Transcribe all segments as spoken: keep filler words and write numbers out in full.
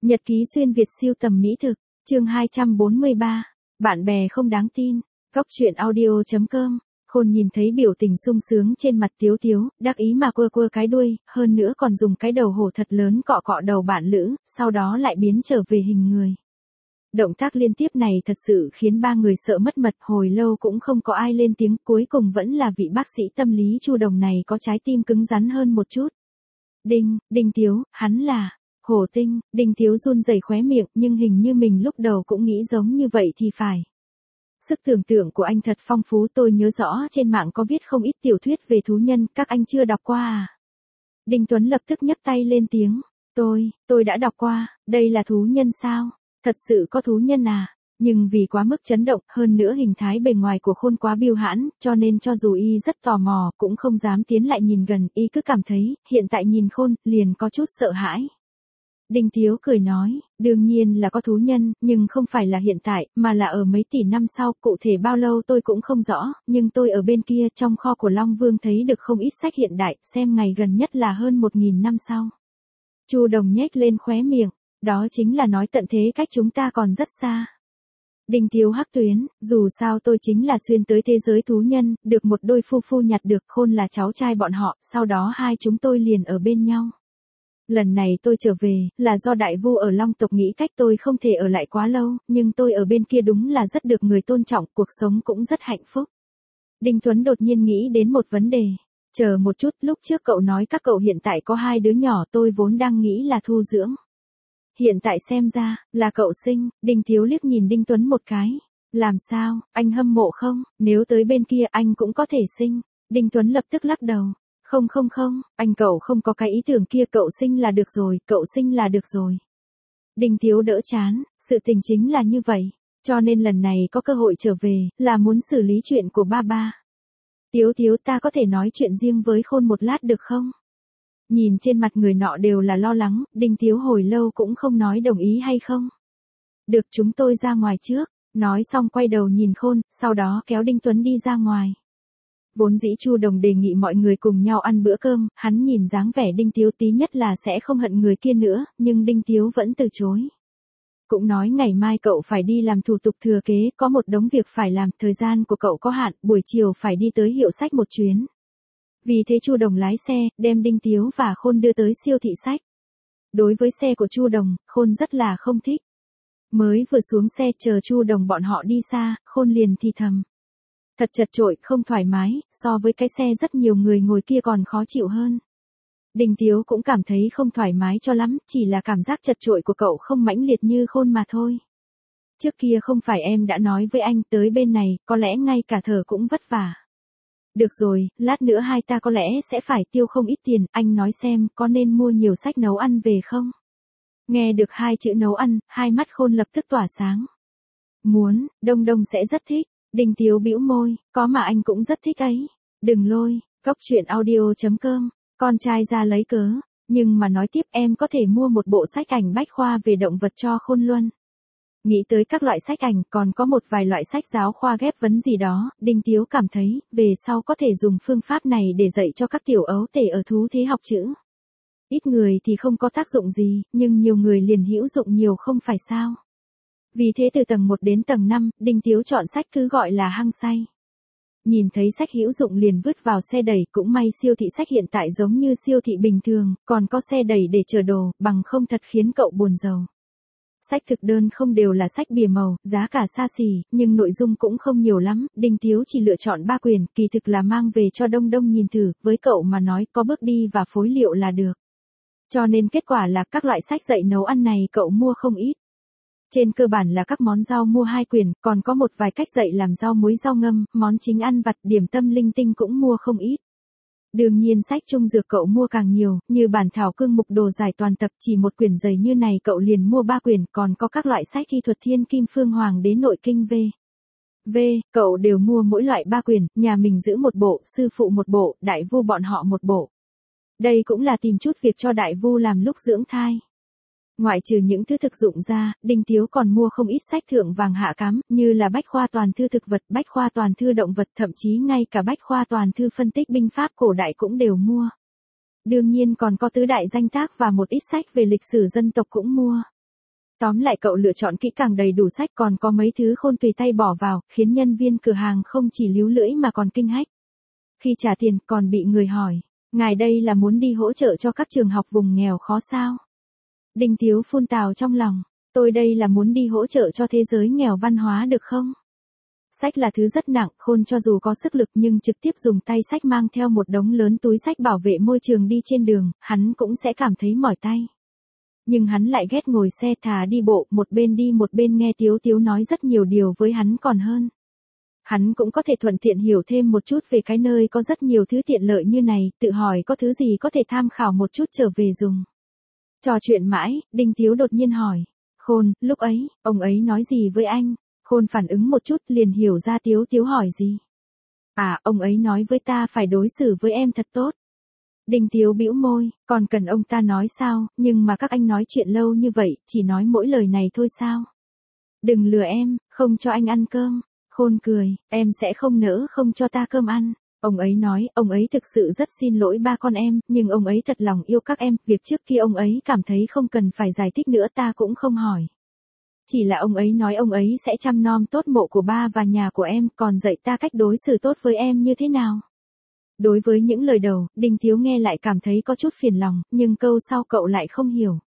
Nhật ký xuyên Việt siêu tầm mỹ thực, chương hai trăm bốn mươi ba, bạn bè không đáng tin, góc truyện audio chấm com. Khôn nhìn thấy biểu tình sung sướng trên mặt Tiếu Tiếu, đắc ý mà quơ quơ cái đuôi, hơn nữa còn dùng cái đầu hổ thật lớn cọ cọ đầu bạn lữ, sau đó lại biến trở về hình người. Động tác liên tiếp này thật sự khiến ba người sợ mất mật, hồi lâu cũng không có ai lên tiếng, cuối cùng vẫn là vị bác sĩ tâm lý Chu Đồng này có trái tim cứng rắn hơn một chút. Đinh, Đinh Tiếu, hắn là Hồ Tinh. Đinh Tiếu run rẩy khóe miệng, nhưng hình như mình lúc đầu cũng nghĩ giống như vậy thì phải. Sức tưởng tượng của anh thật phong phú, tôi nhớ rõ trên mạng có viết không ít tiểu thuyết về thú nhân, các anh chưa đọc qua à? Đinh Tuấn lập tức nhấc tay lên tiếng, tôi, tôi đã đọc qua, đây là thú nhân sao? Thật sự có thú nhân à? Nhưng vì quá mức chấn động, hơn nữa hình thái bề ngoài của Khôn quá biêu hãn, cho nên cho dù y rất tò mò, cũng không dám tiến lại nhìn gần, y cứ cảm thấy, hiện tại nhìn Khôn, liền có chút sợ hãi. Đinh Tiếu cười nói, đương nhiên là có thú nhân, nhưng không phải là hiện tại, mà là ở mấy tỷ năm sau, cụ thể bao lâu tôi cũng không rõ, nhưng tôi ở bên kia trong kho của Long Vương thấy được không ít sách hiện đại, xem ngày gần nhất là hơn một nghìn năm sau. Chu Đồng nhếch lên khóe miệng, đó chính là nói tận thế cách chúng ta còn rất xa. Đinh Tiếu hắc tuyến, dù sao tôi chính là xuyên tới thế giới thú nhân, được một đôi phu phu nhặt được, Khôn là cháu trai bọn họ, sau đó hai chúng tôi liền ở bên nhau. Lần này tôi trở về, là do đại vu ở Long tộc nghĩ cách tôi không thể ở lại quá lâu, nhưng tôi ở bên kia đúng là rất được người tôn trọng, cuộc sống cũng rất hạnh phúc. Đinh Tuấn đột nhiên nghĩ đến một vấn đề. Chờ một chút, lúc trước cậu nói các cậu hiện tại có hai đứa nhỏ, tôi vốn đang nghĩ là thu dưỡng. Hiện tại xem ra, là cậu sinh. Đinh Tiếu liếc nhìn Đinh Tuấn một cái. Làm sao, anh hâm mộ không? Nếu tới bên kia anh cũng có thể sinh. Đinh Tuấn lập tức lắc đầu. Không không không, anh cậu không có cái ý tưởng kia, cậu sinh là được rồi, cậu sinh là được rồi. Đinh Tiếu đỡ chán, sự tình chính là như vậy, cho nên lần này có cơ hội trở về, là muốn xử lý chuyện của ba ba. Tiếu Tiếu, ta có thể nói chuyện riêng với Khôn một lát được không? Nhìn trên mặt người nọ đều là lo lắng, Đinh Tiếu hồi lâu cũng không nói đồng ý hay không. Được, chúng tôi ra ngoài trước, nói xong quay đầu nhìn Khôn, sau đó kéo Đinh Tuấn đi ra ngoài. Vốn dĩ Chu Đồng đề nghị mọi người cùng nhau ăn bữa cơm, hắn nhìn dáng vẻ Đinh Tiếu tí nhất là sẽ không hận người kia nữa, nhưng Đinh Tiếu vẫn từ chối. Cũng nói ngày mai cậu phải đi làm thủ tục thừa kế, có một đống việc phải làm, thời gian của cậu có hạn, buổi chiều phải đi tới hiệu sách một chuyến. Vì thế Chu Đồng lái xe, đem Đinh Tiếu và Khôn đưa tới siêu thị sách. Đối với xe của Chu Đồng, Khôn rất là không thích. Mới vừa xuống xe chờ Chu Đồng bọn họ đi xa, Khôn liền thì thầm. Thật chật chội, không thoải mái, so với cái xe rất nhiều người ngồi kia còn khó chịu hơn. Đinh Tiếu cũng cảm thấy không thoải mái cho lắm, chỉ là cảm giác chật chội của cậu không mãnh liệt như Khôn mà thôi. Trước kia không phải em đã nói với anh tới bên này, có lẽ ngay cả thở cũng vất vả. Được rồi, lát nữa hai ta có lẽ sẽ phải tiêu không ít tiền, anh nói xem có nên mua nhiều sách nấu ăn về không? Nghe được hai chữ nấu ăn, hai mắt Khôn lập tức tỏa sáng. Muốn, Đông Đông sẽ rất thích. Đinh Tiếu bĩu môi, có mà anh cũng rất thích ấy. Đừng lôi, góc truyện audio chấm com, con trai ra lấy cớ. Nhưng mà nói tiếp, em có thể mua một bộ sách ảnh bách khoa về động vật cho Khôn Luân. Nghĩ tới các loại sách ảnh, còn có một vài loại sách giáo khoa ghép vấn gì đó, Đinh Tiếu cảm thấy, về sau có thể dùng phương pháp này để dạy cho các tiểu ấu tể ở thú thế học chữ. Ít người thì không có tác dụng gì, nhưng nhiều người liền hữu dụng nhiều không phải sao. Vì thế từ tầng một đến tầng năm, Đinh Tiếu chọn sách cứ gọi là hăng say. Nhìn thấy sách hữu dụng liền vứt vào xe đẩy, cũng may siêu thị sách hiện tại giống như siêu thị bình thường, còn có xe đẩy để chở đồ, bằng không thật khiến cậu buồn rầu. Sách thực đơn không đều là sách bìa màu, giá cả xa xỉ, nhưng nội dung cũng không nhiều lắm, Đinh Tiếu chỉ lựa chọn ba quyển, kỳ thực là mang về cho Đông Đông nhìn thử, với cậu mà nói có bước đi và phối liệu là được. Cho nên kết quả là các loại sách dạy nấu ăn này cậu mua không ít. Trên cơ bản là các món rau mua hai quyển, còn có một vài cách dạy làm rau muối rau ngâm, món chính ăn vặt, điểm tâm linh tinh cũng mua không ít. Đương nhiên sách trung dược cậu mua càng nhiều, như bản thảo cương mục đồ giải toàn tập, chỉ một quyển dày như này cậu liền mua ba quyển, còn có các loại sách thi thuật thiên kim phương hoàng đế nội kinh v. V, cậu đều mua mỗi loại ba quyển, nhà mình giữ một bộ, sư phụ một bộ, đại vu bọn họ một bộ. Đây cũng là tìm chút việc cho đại vu làm lúc dưỡng thai. Ngoại trừ những thứ thực dụng ra, Đinh Tiếu còn mua không ít sách thượng vàng hạ cám, như là bách khoa toàn thư thực vật, bách khoa toàn thư động vật, thậm chí ngay cả bách khoa toàn thư phân tích binh pháp cổ đại cũng đều mua. Đương nhiên còn có tứ đại danh tác và một ít sách về lịch sử dân tộc cũng mua. Tóm lại cậu lựa chọn kỹ càng đầy đủ sách, còn có mấy thứ Khôn tùy tay bỏ vào, khiến nhân viên cửa hàng không chỉ líu lưỡi mà còn kinh hách. Khi trả tiền còn bị người hỏi, ngài đây là muốn đi hỗ trợ cho các trường học vùng nghèo khó sao? Đinh Tiếu phun tào trong lòng, tôi đây là muốn đi hỗ trợ cho thế giới nghèo văn hóa được không? Sách là thứ rất nặng, Khôn cho dù có sức lực nhưng trực tiếp dùng tay sách mang theo một đống lớn túi sách bảo vệ môi trường đi trên đường, hắn cũng sẽ cảm thấy mỏi tay. Nhưng hắn lại ghét ngồi xe thà đi bộ, một bên đi một bên nghe Tiếu Tiếu nói rất nhiều điều với hắn còn hơn. Hắn cũng có thể thuận tiện hiểu thêm một chút về cái nơi có rất nhiều thứ tiện lợi như này, tự hỏi có thứ gì có thể tham khảo một chút trở về dùng. Trò chuyện mãi, Đinh Tiếu đột nhiên hỏi, Khôn, lúc ấy, ông ấy nói gì với anh? Khôn phản ứng một chút liền hiểu ra Tiếu Tiếu hỏi gì. À, ông ấy nói với ta phải đối xử với em thật tốt. Đinh Tiếu bĩu môi, còn cần ông ta nói sao, nhưng mà các anh nói chuyện lâu như vậy, chỉ nói mỗi lời này thôi sao? Đừng lừa em, không cho anh ăn cơm. Khôn cười, em sẽ không nỡ không cho ta cơm ăn. Ông ấy nói, ông ấy thực sự rất xin lỗi ba con em, nhưng ông ấy thật lòng yêu các em, việc trước kia ông ấy cảm thấy không cần phải giải thích nữa ta cũng không hỏi. Chỉ là ông ấy nói ông ấy sẽ chăm nom tốt mộ của ba và nhà của em, còn dạy ta cách đối xử tốt với em như thế nào. Đối với những lời đầu, Đinh Tiếu nghe lại cảm thấy có chút phiền lòng, nhưng câu sau cậu lại không hiểu.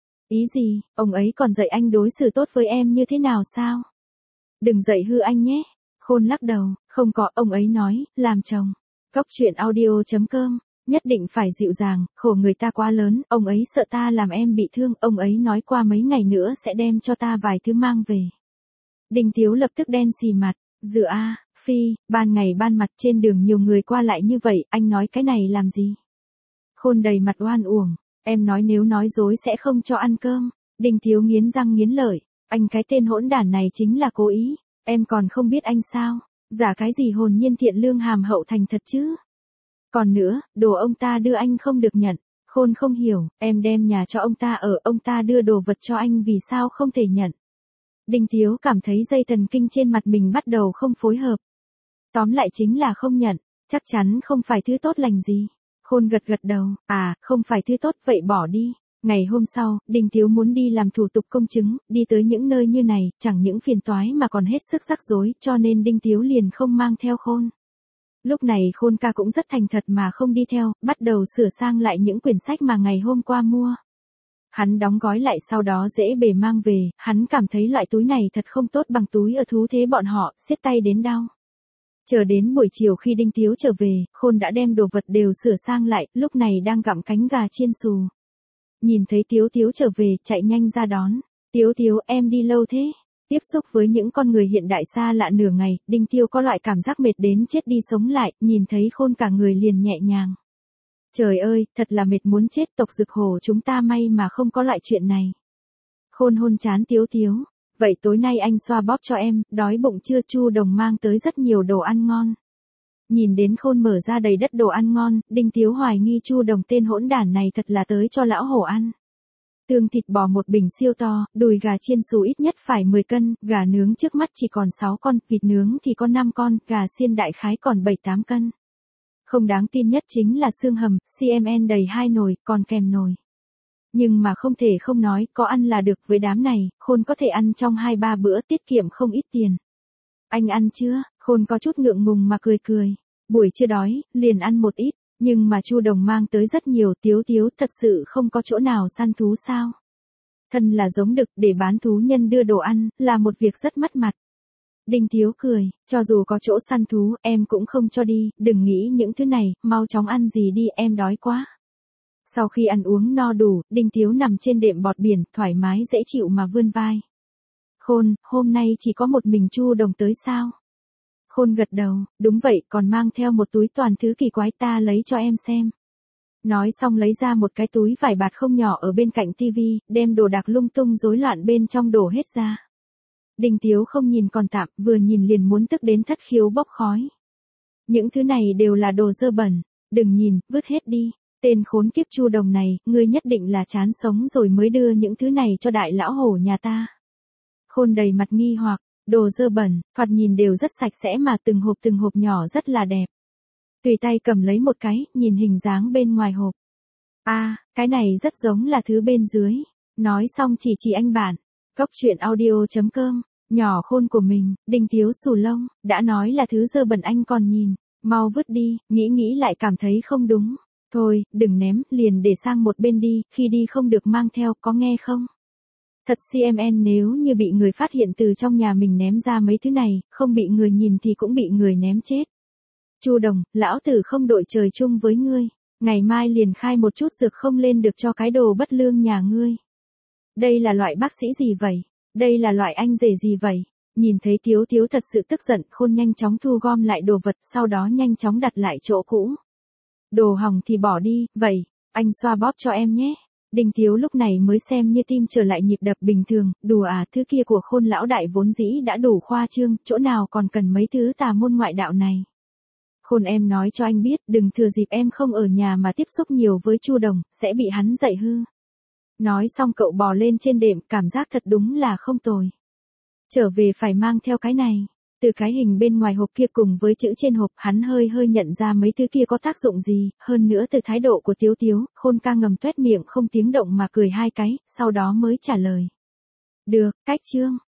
Ý gì, ông ấy còn dạy anh đối xử tốt với em như thế nào sao? Đừng dạy hư anh nhé. Khôn lắc đầu, không có, ông ấy nói, làm chồng. Cốc truyện audio chấm com, nhất định phải dịu dàng, khổ người ta quá lớn, ông ấy sợ ta làm em bị thương, ông ấy nói qua mấy ngày nữa sẽ đem cho ta vài thứ mang về. Đinh Tiếu lập tức đen xì mặt, dựa a, phi, ban ngày ban mặt trên đường nhiều người qua lại như vậy, anh nói cái này làm gì? Khôn đầy mặt oan uổng, em nói nếu nói dối sẽ không cho ăn cơm. Đinh Tiếu nghiến răng nghiến lợi, anh cái tên hỗn đản này chính là cố ý, em còn không biết anh sao, giả cái gì hồn nhiên thiện lương hàm hậu thành thật chứ. Còn nữa, đồ ông ta đưa anh không được nhận. Khôn không hiểu, em đem nhà cho ông ta ở, ông ta đưa đồ vật cho anh vì sao không thể nhận. Đinh Tiếu cảm thấy dây thần kinh trên mặt mình bắt đầu không phối hợp. Tóm lại chính là không nhận, chắc chắn không phải thứ tốt lành gì. Khôn gật gật đầu, à, không phải thứ tốt vậy bỏ đi. Ngày hôm sau, Đinh Tiếu muốn đi làm thủ tục công chứng, đi tới những nơi như này, chẳng những phiền toái mà còn hết sức rắc rối, cho nên Đinh Tiếu liền không mang theo Khôn. Lúc này Khôn ca cũng rất thành thật mà không đi theo, bắt đầu sửa sang lại những quyển sách mà ngày hôm qua mua. Hắn đóng gói lại sau đó dễ bề mang về, hắn cảm thấy loại túi này thật không tốt bằng túi ở thú thế bọn họ, siết tay đến đau. Chờ đến buổi chiều khi Đinh Tiếu trở về, Khôn đã đem đồ vật đều sửa sang lại, lúc này đang gặm cánh gà chiên xù. Nhìn thấy Tiếu Tiếu trở về, chạy nhanh ra đón. Tiếu Tiếu, em đi lâu thế? Tiếp xúc với những con người hiện đại xa lạ nửa ngày, Đinh Tiếu có loại cảm giác mệt đến chết đi sống lại, nhìn thấy Khôn cả người liền nhẹ nhàng. Trời ơi, thật là mệt muốn chết, tộc Dực Hổ chúng ta may mà không có loại chuyện này. Khôn hôn chán Tiếu Tiếu. Vậy tối nay anh xoa bóp cho em, đói bụng chưa? Chu Đồng mang tới rất nhiều đồ ăn ngon. Nhìn đến Khôn mở ra đầy đất đồ ăn ngon, Đinh Tiếu hoài nghi Chu Đồng tên hỗn đản này thật là tới cho lão hổ ăn. Tương thịt bò một bình siêu to, đùi gà chiên xù ít nhất phải mười cân, gà nướng trước mắt chỉ còn sáu con, vịt nướng thì có năm con, gà xiên đại khái còn bảy tám cân. Không đáng tin nhất chính là xương hầm, xê em en đầy hai nồi, còn kèm nồi. Nhưng mà không thể không nói, có ăn là được, với đám này, Khôn có thể ăn trong hai ba bữa tiết kiệm không ít tiền. Anh ăn chưa? Khôn có chút ngượng ngùng mà cười cười. Buổi chưa đói, liền ăn một ít, nhưng mà Chu Đồng mang tới rất nhiều. Tiếu Tiếu, thật sự không có chỗ nào săn thú sao? Thân là giống đực, để bán thú nhân đưa đồ ăn, là một việc rất mất mặt. Đinh Tiếu cười, cho dù có chỗ săn thú, em cũng không cho đi, đừng nghĩ những thứ này, mau chóng ăn gì đi, em đói quá. Sau khi ăn uống no đủ, Đinh Tiếu nằm trên đệm bọt biển, thoải mái dễ chịu mà vươn vai. Khôn, hôm nay chỉ có một mình Chu Đồng tới sao? Khôn gật đầu, đúng vậy, còn mang theo một túi toàn thứ kỳ quái, ta lấy cho em xem. Nói xong lấy ra một cái túi vải bạt không nhỏ ở bên cạnh tivi, đem đồ đạc lung tung rối loạn bên trong đổ hết ra. Đinh Tiếu không nhìn còn tạm, vừa nhìn liền muốn tức đến thất khiếu bốc khói. Những thứ này đều là đồ dơ bẩn, đừng nhìn, vứt hết đi. Tên khốn kiếp Chu Đồng này, ngươi nhất định là chán sống rồi mới đưa những thứ này cho đại lão hổ nhà ta. Khôn đầy mặt nghi hoặc, đồ dơ bẩn, thoạt nhìn đều rất sạch sẽ mà từng hộp từng hộp nhỏ rất là đẹp. Tùy tay cầm lấy một cái, nhìn hình dáng bên ngoài hộp. À, cái này rất giống là thứ bên dưới. Nói xong chỉ chỉ anh bạn. Cốc truyện audio chấm com, nhỏ khôn của mình, Đinh Tiếu xù lông, đã nói là thứ dơ bẩn anh còn nhìn, mau vứt đi, nghĩ nghĩ lại cảm thấy không đúng. Thôi, đừng ném, liền để sang một bên đi, khi đi không được mang theo, có nghe không? Thật xê em en nếu như bị người phát hiện từ trong nhà mình ném ra mấy thứ này, không bị người nhìn thì cũng bị người ném chết. Chu Đồng, lão tử không đội trời chung với ngươi, ngày mai liền khai một chút dược không lên được cho cái đồ bất lương nhà ngươi. Đây là loại bác sĩ gì vậy? Đây là loại anh rể gì vậy? Nhìn thấy Tiếu Tiếu thật sự tức giận, Khôn nhanh chóng thu gom lại đồ vật, sau đó nhanh chóng đặt lại chỗ cũ. Đồ hỏng thì bỏ đi, vậy, anh xoa bóp cho em nhé. Đinh Tiếu lúc này mới xem như tim trở lại nhịp đập bình thường, đùa à, thứ kia của Khôn lão đại vốn dĩ đã đủ khoa trương, chỗ nào còn cần mấy thứ tà môn ngoại đạo này. Khôn em nói cho anh biết, đừng thừa dịp em không ở nhà mà tiếp xúc nhiều với Chu Đồng, sẽ bị hắn dạy hư. Nói xong cậu bò lên trên đệm, cảm giác thật đúng là không tồi. Trở về phải mang theo cái này. Từ cái hình bên ngoài hộp kia cùng với chữ trên hộp, hắn hơi hơi nhận ra mấy thứ kia có tác dụng gì, hơn nữa từ thái độ của Tiếu Tiếu, Khôn ca ngầm toét miệng không tiếng động mà cười hai cái, sau đó mới trả lời. Được, cách chương.